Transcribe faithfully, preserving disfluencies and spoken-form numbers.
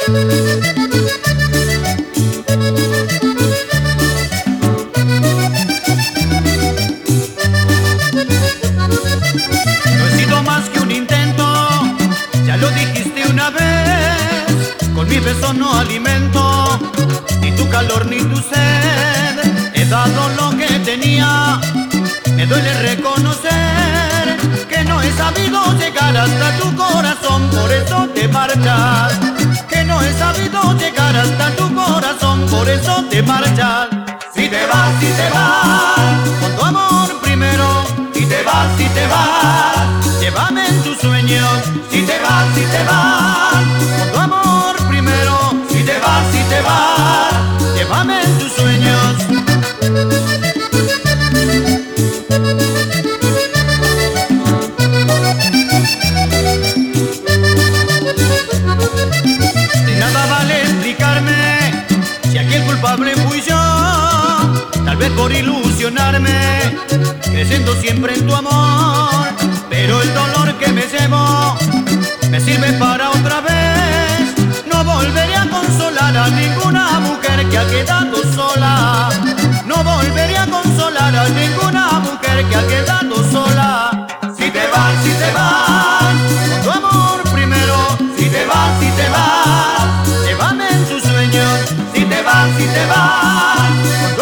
No he sido más que un intento, ya lo dijiste una vez. Con mi beso no alimento ni tu calor ni tu sed. He dado lo que tenía, me duele reconocer que no he sabido llegar hasta tu corazón, por eso te marchas. Que no he sabido llegar hasta tu corazón, por eso te marchas. Si te vas, si te vas, con tu amor primero. Si te vas, si te vas, llévame en tus sueños. Si te vas, si te vas, con tu amor primero. Si te vas, si te vas, llévame en tus sueños. De nada vale explicarme si aquí el culpable fui yo. Tal vez por ilusionarme, creciendo siempre en tu amor. Pero el dolor que me llevo me sirve para otra vez. No volveré a consolar a ninguna mujer que ha quedado sola. No volveré a consolar a ninguna mujer que ha quedado sola. Si te vas, si te vas, con tu amor primero. Si te vas, si te vas, llévame en tus sueños. Si te vas, si te vas,